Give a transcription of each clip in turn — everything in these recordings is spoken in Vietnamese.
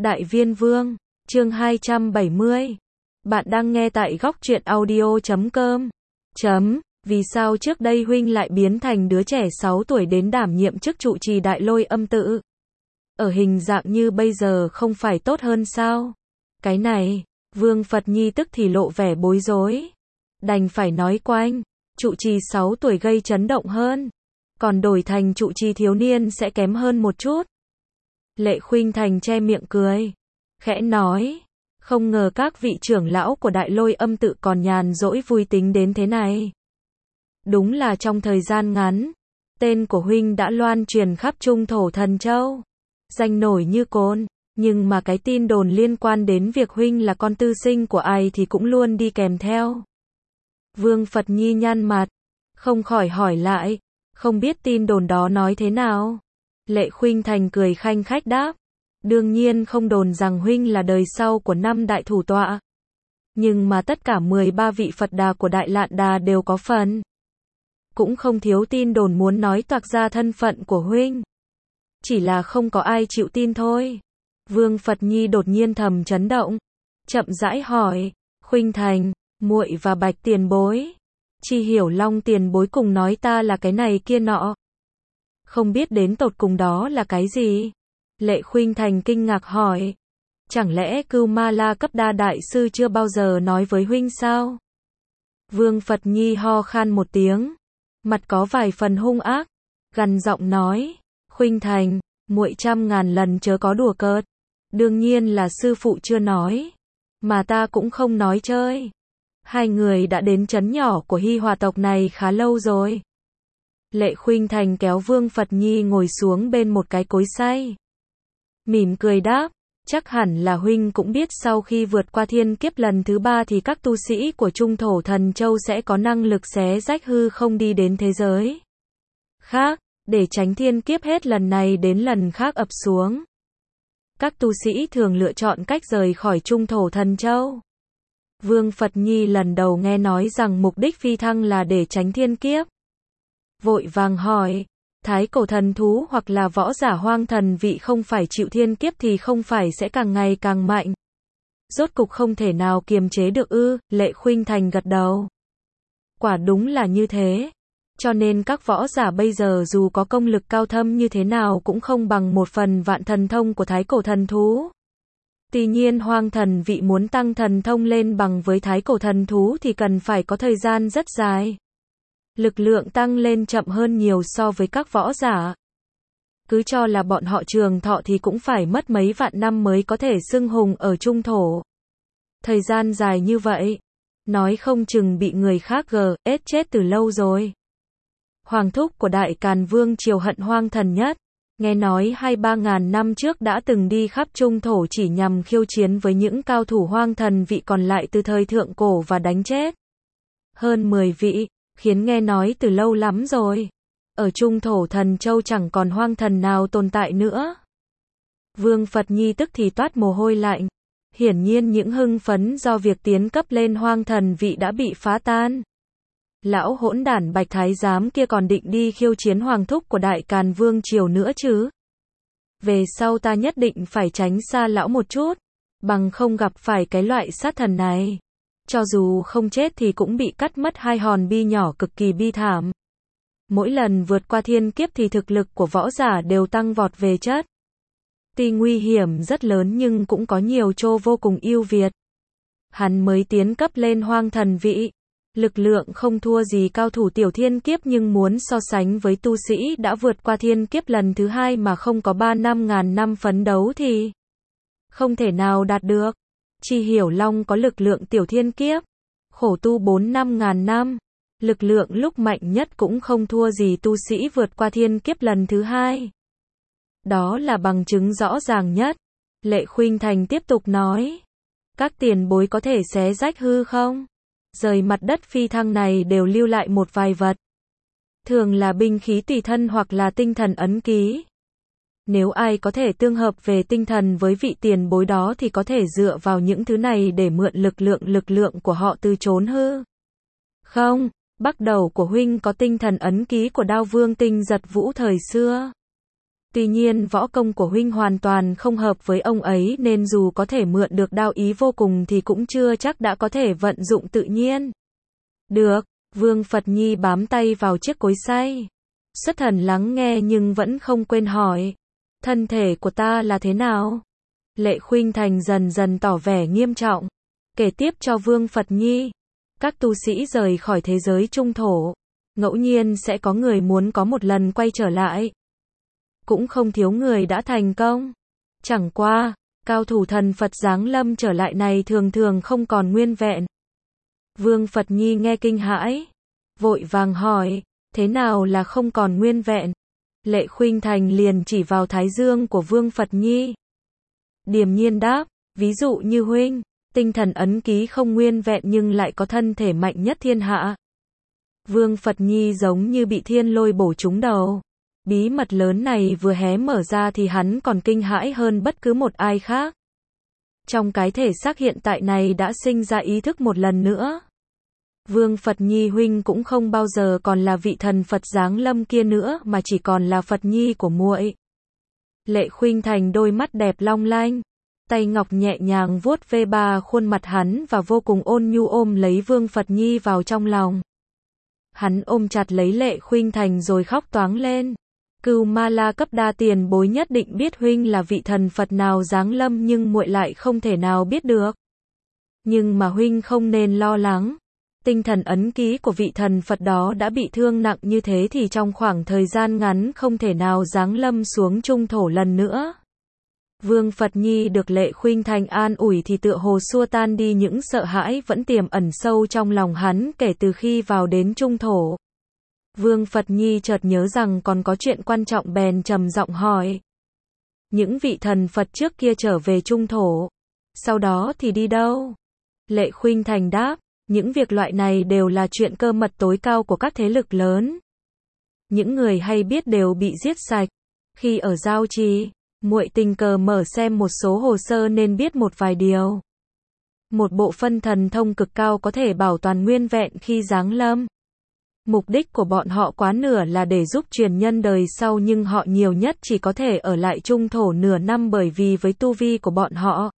Đại Viên Vương, chương 270. Bạn đang nghe tại góc truyện audio.com. Vì sao trước đây huynh lại biến thành đứa trẻ 6 tuổi đến đảm nhiệm chức trụ trì Đại Lôi Âm tự? Ở hình dạng như bây giờ không phải tốt hơn sao? Cái này, Vương Phật Nhi tức thì lộ vẻ bối rối. Đành phải nói quanh, trụ trì 6 tuổi gây chấn động hơn, còn đổi thành trụ trì thiếu niên sẽ kém hơn một chút. Lệ Khuynh Thành che miệng cười, khẽ nói, không ngờ các vị trưởng lão của Đại Lôi Âm tự còn nhàn rỗi vui tính đến thế này. Đúng là trong thời gian ngắn, tên của huynh đã loan truyền khắp Trung Thổ Thần Châu, danh nổi như cồn, nhưng mà cái tin đồn liên quan đến việc huynh là con tư sinh của ai thì cũng luôn đi kèm theo. Vương Phật Nhi nhăn mặt, không khỏi hỏi lại, không biết tin đồn đó nói thế nào? Lệ Khuynh Thành cười khanh khách đáp, đương nhiên không đồn rằng huynh là đời sau của 5 đại thủ tọa. Nhưng mà tất cả 13 vị Phật Đà của Đại Lạn Đà đều có phần. Cũng không thiếu tin đồn muốn nói toạc ra thân phận của huynh. Chỉ là không có ai chịu tin thôi. Vương Phật Nhi đột nhiên thầm chấn động, chậm rãi hỏi, Khuynh Thành, muội và Bạch tiền bối, Chi Hiểu Long tiền bối cùng nói ta là cái này kia nọ. Không biết đến tột cùng đó là cái gì? Lệ Khuynh Thành kinh ngạc hỏi, chẳng lẽ Cưu Ma La Cấp Đa đại sư chưa bao giờ nói với huynh sao? Vương Phật Nhi ho khan một tiếng, mặt có vài phần hung ác, gằn giọng nói, Khuynh Thành, muội 100.000 lần chớ có đùa cợt. Đương nhiên là sư phụ chưa nói, mà ta cũng không nói chơi. Hai người đã đến trấn nhỏ của Hi Hòa tộc này khá lâu rồi. Lệ Khuynh Thành kéo Vương Phật Nhi ngồi xuống bên một cái cối xay, mỉm cười đáp, chắc hẳn là huynh cũng biết sau khi vượt qua thiên kiếp lần thứ 3 thì các tu sĩ của Trung Thổ Thần Châu sẽ có năng lực xé rách hư không đi đến thế giới khác, để tránh thiên kiếp hết lần này đến lần khác ập xuống. Các tu sĩ thường lựa chọn cách rời khỏi Trung Thổ Thần Châu. Vương Phật Nhi lần đầu nghe nói rằng mục đích phi thăng là để tránh thiên kiếp. Vội vàng hỏi, thái cổ thần thú hoặc là võ giả hoang thần vị không phải chịu thiên kiếp thì không phải sẽ càng ngày càng mạnh? Rốt cục không thể nào kiềm chế được ư? Lệ Khuynh Thành gật đầu. Quả đúng là như thế. Cho nên các võ giả bây giờ dù có công lực cao thâm như thế nào cũng không bằng 1/1000 thần thông của thái cổ thần thú. Tuy nhiên hoang thần vị muốn tăng thần thông lên bằng với thái cổ thần thú thì cần phải có thời gian rất dài. Lực lượng tăng lên chậm hơn nhiều so với các võ giả. Cứ cho là bọn họ trường thọ thì cũng phải mất mấy vạn năm mới có thể xưng hùng ở Trung Thổ. Thời gian dài như vậy, nói không chừng bị người khác chết từ lâu rồi. Hoàng thúc của Đại Càn Vương triều hận hoang thần nhất, nghe nói 2-3 ngàn năm trước đã từng đi khắp Trung Thổ chỉ nhằm khiêu chiến với những cao thủ hoang thần vị còn lại từ thời thượng cổ và đánh chết hơn 10 vị, khiến nghe nói từ lâu lắm rồi. Ở Trung Thổ Thần Châu chẳng còn hoang thần nào tồn tại nữa. Vương Phật Nhi tức thì toát mồ hôi lạnh. Hiển nhiên những hưng phấn do việc tiến cấp lên hoang thần vị đã bị phá tan. Lão hỗn đản Bạch Thái Giám kia còn định đi khiêu chiến hoàng thúc của Đại Càn Vương triều nữa chứ. Về sau ta nhất định phải tránh xa lão một chút, bằng không gặp phải cái loại sát thần này. Cho dù không chết thì cũng bị cắt mất 2 hòn bi nhỏ cực kỳ bi thảm. Mỗi lần vượt qua thiên kiếp thì thực lực của võ giả đều tăng vọt về chất. Tuy nguy hiểm rất lớn nhưng cũng có nhiều chỗ vô cùng ưu việt. Hắn mới tiến cấp lên hoang thần vị. Lực lượng không thua gì cao thủ tiểu thiên kiếp nhưng muốn so sánh với tu sĩ đã vượt qua thiên kiếp lần thứ 2 mà không có 3-5 ngàn năm phấn đấu thì không thể nào đạt được. Chi Hiểu Long có lực lượng tiểu thiên kiếp, khổ tu 4-5 ngàn năm, lực lượng lúc mạnh nhất cũng không thua gì tu sĩ vượt qua thiên kiếp lần thứ 2. Đó là bằng chứng rõ ràng nhất. Lệ Khuynh Thành tiếp tục nói, các tiền bối có thể xé rách hư không? Rời mặt đất phi thăng này đều lưu lại một vài vật. Thường là binh khí tùy thân hoặc là tinh thần ấn ký. Nếu ai có thể tương hợp về tinh thần với vị tiền bối đó thì có thể dựa vào những thứ này để mượn lực lượng của họ từ trốn hư không. Bắc đầu của huynh có tinh thần ấn ký của Đao Vương Tinh Giật Vũ thời xưa. Tuy nhiên võ công của huynh hoàn toàn không hợp với ông ấy nên dù có thể mượn được đao ý vô cùng thì cũng chưa chắc đã có thể vận dụng tự nhiên. Được, Vương Phật Nhi bám tay vào chiếc cối xay. Xuất thần lắng nghe nhưng vẫn không quên hỏi. Thân thể của ta là thế nào? Lệ Khuynh Thành dần dần tỏ vẻ nghiêm trọng. Kể tiếp cho Vương Phật Nhi. Các tu sĩ rời khỏi thế giới trung thổ. Ngẫu nhiên sẽ có người muốn có một lần quay trở lại. Cũng không thiếu người đã thành công. Chẳng qua, cao thủ thần Phật giáng lâm trở lại này thường thường không còn nguyên vẹn. Vương Phật Nhi nghe kinh hãi. Vội vàng hỏi, thế nào là không còn nguyên vẹn? Lệ Khuynh Thành liền chỉ vào thái dương của Vương Phật Nhi. Điềm nhiên đáp, ví dụ như huynh, tinh thần ấn ký không nguyên vẹn nhưng lại có thân thể mạnh nhất thiên hạ. Vương Phật Nhi giống như bị thiên lôi bổ trúng đầu. Bí mật lớn này vừa hé mở ra thì hắn còn kinh hãi hơn bất cứ một ai khác. Trong cái thể xác hiện tại này đã sinh ra ý thức một lần nữa. Vương Phật Nhi huynh cũng không bao giờ còn là vị thần Phật giáng lâm kia nữa mà chỉ còn là Phật Nhi của muội. Lệ Khuynh Thành đôi mắt đẹp long lanh, tay ngọc nhẹ nhàng vuốt ve ba khuôn mặt hắn và vô cùng ôn nhu ôm lấy Vương Phật Nhi vào trong lòng. Hắn ôm chặt lấy Lệ Khuynh Thành rồi khóc toáng lên. Cửu Ma La cấp đa tiền bối nhất định biết huynh là vị thần Phật nào giáng lâm nhưng muội lại không thể nào biết được. Nhưng mà huynh không nên lo lắng. Tinh thần ấn ký của vị thần Phật đó đã bị thương nặng như thế thì trong khoảng thời gian ngắn không thể nào giáng lâm xuống trung thổ lần nữa. Vương Phật Nhi được Lệ Khuynh Thành an ủi thì tựa hồ xua tan đi những sợ hãi vẫn tiềm ẩn sâu trong lòng hắn kể từ khi vào đến trung thổ. Vương Phật Nhi chợt nhớ rằng còn có chuyện quan trọng bèn trầm giọng hỏi. Những vị thần Phật trước kia trở về trung thổ. Sau đó thì đi đâu? Lệ Khuynh Thành đáp. Những việc loại này đều là chuyện cơ mật tối cao của các thế lực lớn. Những người hay biết đều bị giết sạch. Khi ở Giao Trì, muội tình cờ mở xem một số hồ sơ nên biết một vài điều. Một bộ phân thần thông cực cao có thể bảo toàn nguyên vẹn khi giáng lâm. Mục đích của bọn họ quá nửa là để giúp truyền nhân đời sau nhưng họ nhiều nhất chỉ có thể ở lại trung thổ nửa năm bởi vì với tu vi của bọn họ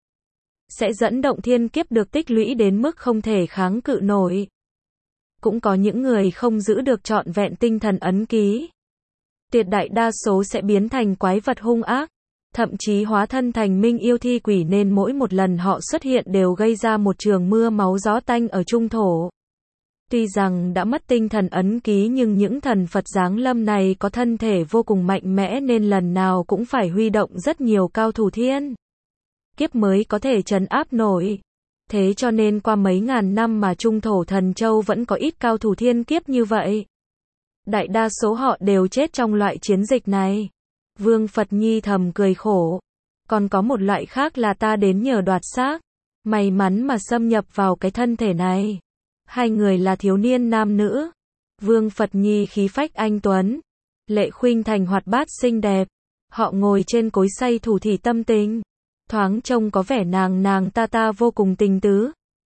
sẽ dẫn động thiên kiếp được tích lũy đến mức không thể kháng cự nổi. Cũng có những người không giữ được trọn vẹn tinh thần ấn ký. Tuyệt đại đa số sẽ biến thành quái vật hung ác, thậm chí hóa thân thành minh yêu thi quỷ nên mỗi một lần họ xuất hiện đều gây ra một trường mưa máu gió tanh ở trung thổ. Tuy rằng đã mất tinh thần ấn ký nhưng những thần Phật giáng lâm này có thân thể vô cùng mạnh mẽ nên lần nào cũng phải huy động rất nhiều cao thủ thiên kiếp mới có thể trấn áp nổi. Thế cho nên qua mấy ngàn năm mà trung thổ Thần Châu vẫn có ít cao thủ thiên kiếp như vậy. Đại đa số họ đều chết trong loại chiến dịch này. Vương Phật Nhi thầm cười khổ. Còn có một loại khác là ta đến nhờ đoạt xác. May mắn mà xâm nhập vào cái thân thể này. Hai người là thiếu niên nam nữ. Vương Phật Nhi khí phách anh tuấn. Lệ Khuynh Thành hoạt bát xinh đẹp. Họ ngồi trên cối xay thủ thỉ tâm tình. Thoáng trông có vẻ nàng ta vô cùng tình tứ.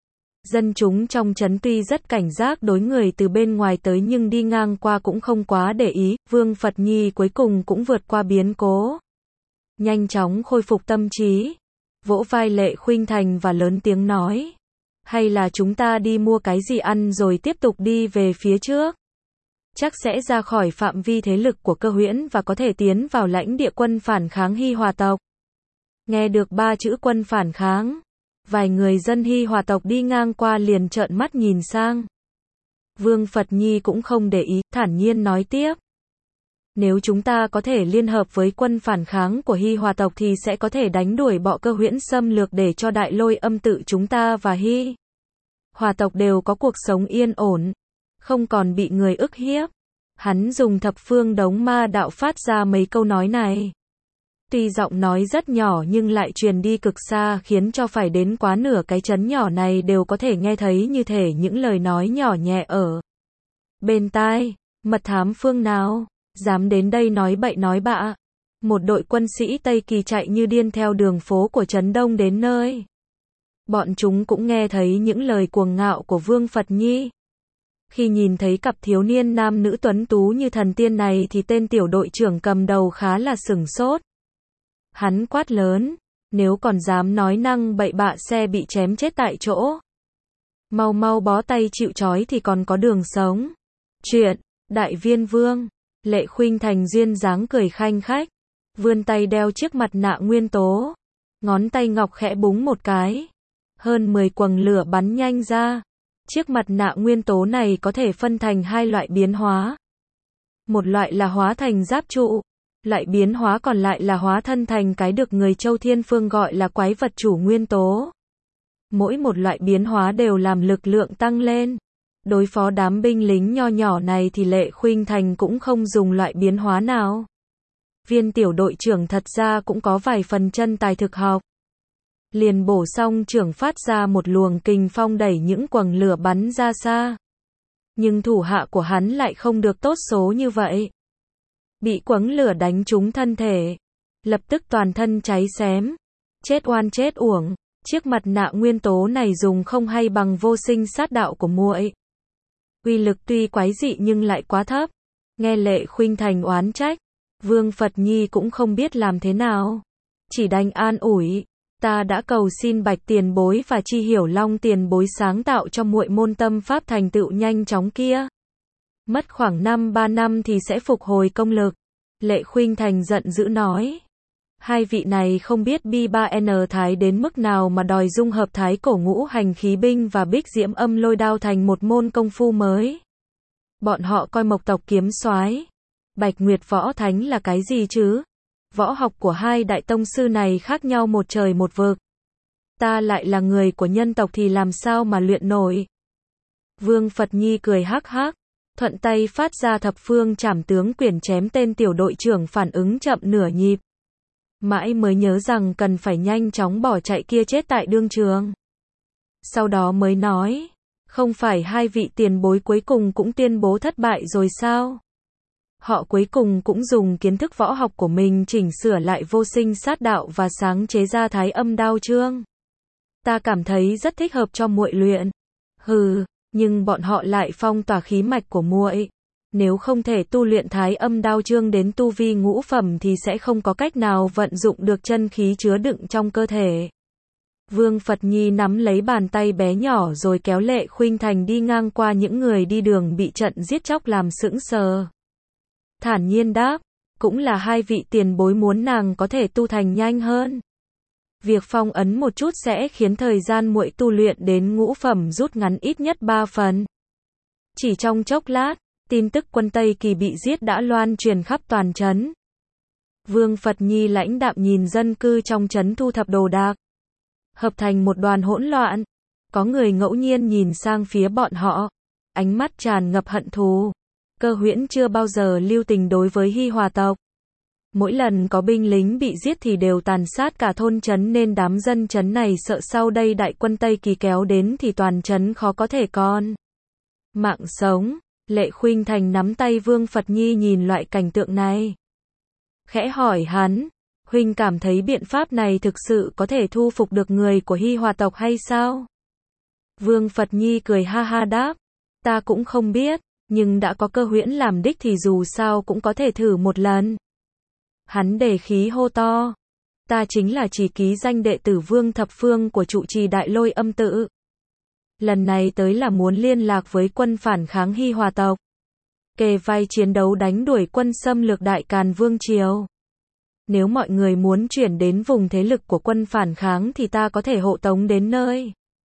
Dân chúng trong trấn tuy rất cảnh giác đối người từ bên ngoài tới nhưng đi ngang qua cũng không quá để ý. Vương Phật Nhi cuối cùng cũng vượt qua biến cố. Nhanh chóng khôi phục tâm trí. Vỗ vai Lệ Khuynh Thành và lớn tiếng nói. Hay là chúng ta đi mua cái gì ăn rồi tiếp tục đi về phía trước. Chắc sẽ ra khỏi phạm vi thế lực của Cơ Huyễn và có thể tiến vào lãnh địa quân phản kháng Hy Hòa tộc. Nghe được ba chữ quân phản kháng, vài người dân Hy Hòa tộc đi ngang qua liền trợn mắt nhìn sang. Vương Phật Nhi cũng không để ý, thản nhiên nói tiếp. Nếu chúng ta có thể liên hợp với quân phản kháng của Hy Hòa tộc thì sẽ có thể đánh đuổi bọ Cơ Huyễn xâm lược để cho Đại Lôi Âm tự chúng ta và Hy Hòa tộc đều có cuộc sống yên ổn, không còn bị người ức hiếp. Hắn dùng thập phương đống ma đạo phát ra mấy câu nói này. Tuy giọng nói rất nhỏ nhưng lại truyền đi cực xa khiến cho phải đến quá nửa cái trấn nhỏ này đều có thể nghe thấy như thể những lời nói nhỏ nhẹ ở bên tai. Mật thám phương nào dám đến đây nói bậy nói bạ. Một đội quân sĩ Tây Kỳ chạy như điên theo đường phố của trấn Đông đến nơi. Bọn chúng cũng nghe thấy những lời cuồng ngạo của Vương Phật Nhi. Khi nhìn thấy cặp thiếu niên nam nữ tuấn tú như thần tiên này thì tên tiểu đội trưởng cầm đầu khá là sửng sốt. Hắn quát lớn, nếu còn dám nói năng bậy bạ sẽ bị chém chết tại chỗ. Mau mau bó tay chịu trói thì còn có đường sống. Chuyện, Đại Viên Vương. Lệ Khuynh Thành duyên dáng cười khanh khách, vươn tay đeo chiếc mặt nạ nguyên tố. Ngón tay ngọc khẽ búng một cái. Hơn 10 quầng lửa bắn nhanh ra. Chiếc mặt nạ nguyên tố này có thể phân thành hai loại biến hóa. Một loại là hóa thành giáp trụ. Loại biến hóa còn lại là hóa thân thành cái được người Châu Thiên Phương gọi là quái vật chủ nguyên tố. Mỗi một loại biến hóa đều làm lực lượng tăng lên. Đối phó đám binh lính nho nhỏ này thì Lệ Khuynh Thành cũng không dùng loại biến hóa nào. Viên tiểu đội trưởng thật ra cũng có vài phần chân tài thực học. Liền bổ xong trưởng phát ra một luồng kình phong đẩy những quầng lửa bắn ra xa. Nhưng thủ hạ của hắn lại không được tốt số như vậy. Bị quầng lửa đánh trúng thân thể, lập tức toàn thân cháy xém. Chết oan chết uổng, chiếc mặt nạ nguyên tố này dùng không hay bằng vô sinh sát đạo của muội. Uy lực tuy quái dị nhưng lại quá thấp. Nghe Lệ Khuynh Thành oán trách, Vương Phật Nhi cũng không biết làm thế nào. Chỉ đành an ủi, ta đã cầu xin Bạch tiền bối và Chi Hiểu Long tiền bối sáng tạo cho muội môn tâm pháp thành tựu nhanh chóng kia. Mất khoảng 3 năm thì sẽ phục hồi công lực. Lệ Khuynh Thành giận dữ nói. Hai vị này không biết B3N Thái đến mức nào mà đòi dung hợp Thái cổ ngũ hành khí binh và Bích Diễm âm lôi đao thành một môn công phu mới. Bọn họ coi Mộc tộc kiếm soái, Bạch Nguyệt võ thánh là cái gì chứ? Võ học của hai đại tông sư này khác nhau một trời một vực. Ta lại là người của nhân tộc thì làm sao mà luyện nổi? Vương Phật Nhi cười hắc hắc, thuận tay phát ra thập phương trảm tướng quyền chém tên tiểu đội trưởng phản ứng chậm nửa nhịp. Mãi mới nhớ rằng cần phải nhanh chóng bỏ chạy kia chết tại đương trường. Sau đó mới nói, không phải hai vị tiền bối cuối cùng cũng tuyên bố thất bại rồi sao? Họ cuối cùng cũng dùng kiến thức võ học của mình chỉnh sửa lại vô sinh sát đạo và sáng chế ra Thái âm đao chương. Ta cảm thấy rất thích hợp cho muội luyện. Hừ, nhưng bọn họ lại phong tỏa khí mạch của muội. Nếu không thể tu luyện Thái âm đao chương đến tu vi ngũ phẩm thì sẽ không có cách nào vận dụng được chân khí chứa đựng trong cơ thể. Vương Phật Nhi nắm lấy bàn tay bé nhỏ rồi kéo Lệ Khuynh Thành đi ngang qua những người đi đường bị trận giết chóc làm sững sờ. Thản nhiên đáp, cũng là hai vị tiền bối muốn nàng có thể tu thành nhanh hơn. Việc phong ấn một chút sẽ khiến thời gian muội tu luyện đến ngũ phẩm rút ngắn ít nhất 3 phần. Chỉ trong chốc lát, tin tức quân Tây Kỳ bị giết đã loan truyền khắp toàn trấn. Vương Phật Nhi lãnh đạm nhìn dân cư trong trấn thu thập đồ đạc, hợp thành một đoàn hỗn loạn. Có người ngẫu nhiên nhìn sang phía bọn họ, ánh mắt tràn ngập hận thù. Cơ Huyễn chưa bao giờ lưu tình đối với Hi Hòa tộc. Mỗi lần có binh lính bị giết thì đều tàn sát cả thôn trấn nên đám dân trấn này sợ sau đây đại quân Tây Kỳ kéo đến thì toàn trấn khó có thể còn mạng sống. Lệ Khuynh Thành nắm tay Vương Phật Nhi nhìn loại cảnh tượng này. Khẽ hỏi hắn, huynh cảm thấy biện pháp này thực sự có thể thu phục được người của Hi Hòa tộc hay sao? Vương Phật Nhi cười ha ha đáp, ta cũng không biết, nhưng đã có Cơ Huyễn làm đích thì dù sao cũng có thể thử một lần. Hắn đề khí hô to, ta chính là chỉ ký danh đệ tử Vương Thập Phương của trụ trì Đại Lôi Âm Tự. Lần này tới là muốn liên lạc với quân phản kháng Hi Hòa tộc, kề vai chiến đấu đánh đuổi quân xâm lược Đại Càn Vương Triều. Nếu mọi người muốn chuyển đến vùng thế lực của quân phản kháng thì ta có thể hộ tống đến nơi.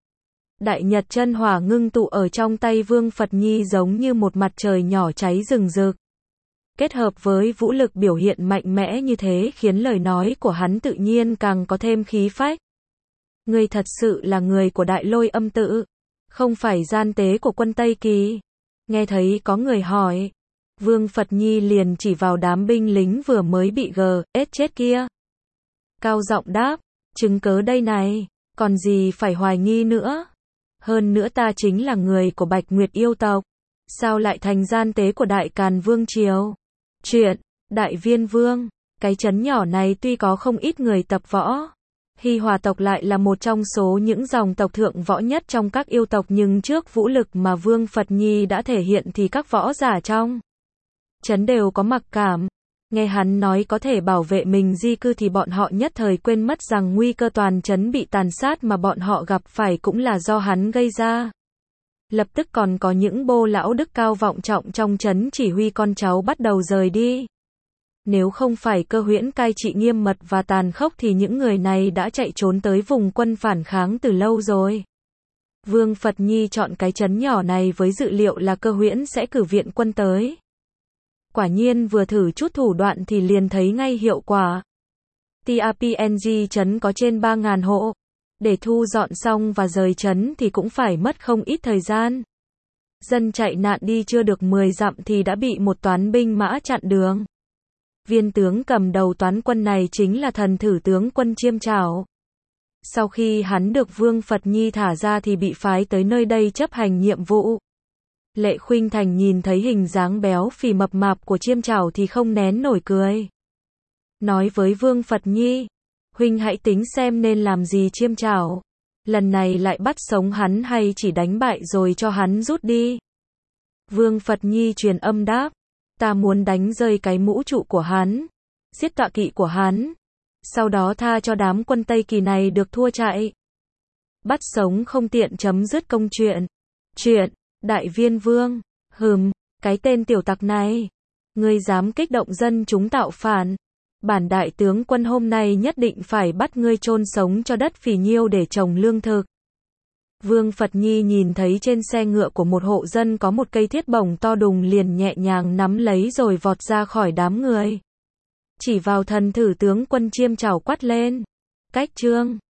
Đại Nhật chân hỏa ngưng tụ ở trong tay Vương Phật Nhi giống như một mặt trời nhỏ cháy rừng rực. Kết hợp với vũ lực biểu hiện mạnh mẽ như thế khiến lời nói của hắn tự nhiên càng có thêm khí phách. Ngươi thật sự là người của Đại Lôi Âm Tự, không phải gian tế của quân Tây Kỳ. Nghe thấy có người hỏi, Vương Phật Nhi liền chỉ vào đám binh lính vừa mới bị chết kia. Cao giọng đáp, chứng cớ đây này, còn gì phải hoài nghi nữa. Hơn nữa ta chính là người của Bạch Nguyệt yêu tộc, sao lại thành gian tế của Đại Càn Vương Triều? Chuyện, Đại Viên Vương, cái trấn nhỏ này tuy có không ít người tập võ, Hi Hòa tộc lại là một trong số những dòng tộc thượng võ nhất trong các yêu tộc, nhưng trước vũ lực mà Vương Phật Nhi đã thể hiện thì các võ giả trong trấn đều có mặc cảm. Nghe hắn nói có thể bảo vệ mình di cư thì bọn họ nhất thời quên mất rằng nguy cơ toàn trấn bị tàn sát mà bọn họ gặp phải cũng là do hắn gây ra. Lập tức còn có những bô lão đức cao vọng trọng trong trấn chỉ huy con cháu bắt đầu rời đi. Nếu không phải Cơ Huyễn cai trị nghiêm mật và tàn khốc thì những người này đã chạy trốn tới vùng quân phản kháng từ lâu rồi. Vương Phật Nhi chọn cái trấn nhỏ này với dự liệu là Cơ Huyễn sẽ cử viện quân tới. Quả nhiên vừa thử chút thủ đoạn thì liền thấy ngay hiệu quả. TRPNG trấn có trên 3.000 hộ. Để thu dọn xong và rời trấn thì cũng phải mất không ít thời gian. Dân chạy nạn đi chưa được 10 dặm thì đã bị một toán binh mã chặn đường. Viên tướng cầm đầu toán quân này chính là thần thử tướng quân Chiêm Trảo. Sau khi hắn được Vương Phật Nhi thả ra thì bị phái tới nơi đây chấp hành nhiệm vụ. Lệ Khuynh Thành nhìn thấy hình dáng béo phì mập mạp của Chiêm Trảo thì không nén nổi cười. Nói với Vương Phật Nhi, huynh hãy tính xem nên làm gì Chiêm Trảo. Lần này lại bắt sống hắn hay chỉ đánh bại rồi cho hắn rút đi. Vương Phật Nhi truyền âm đáp, ta muốn đánh rơi cái mũ trụ của hắn, giết tọa kỵ của hắn, sau đó tha cho đám quân Tây Kỳ này được thua chạy. Bắt sống không tiện chấm dứt công chuyện. Đại Viên Vương, cái tên tiểu tặc này, ngươi dám kích động dân chúng tạo phản. Bản đại tướng quân hôm nay nhất định phải bắt ngươi chôn sống cho đất phì nhiêu để trồng lương thực. Vương Phật Nhi nhìn thấy trên xe ngựa của một hộ dân có một cây thiết bổng to đùng liền nhẹ nhàng nắm lấy rồi vọt ra khỏi đám người. Chỉ vào thần thử tướng quân Chiêm Trảo quát lên. Cách trương.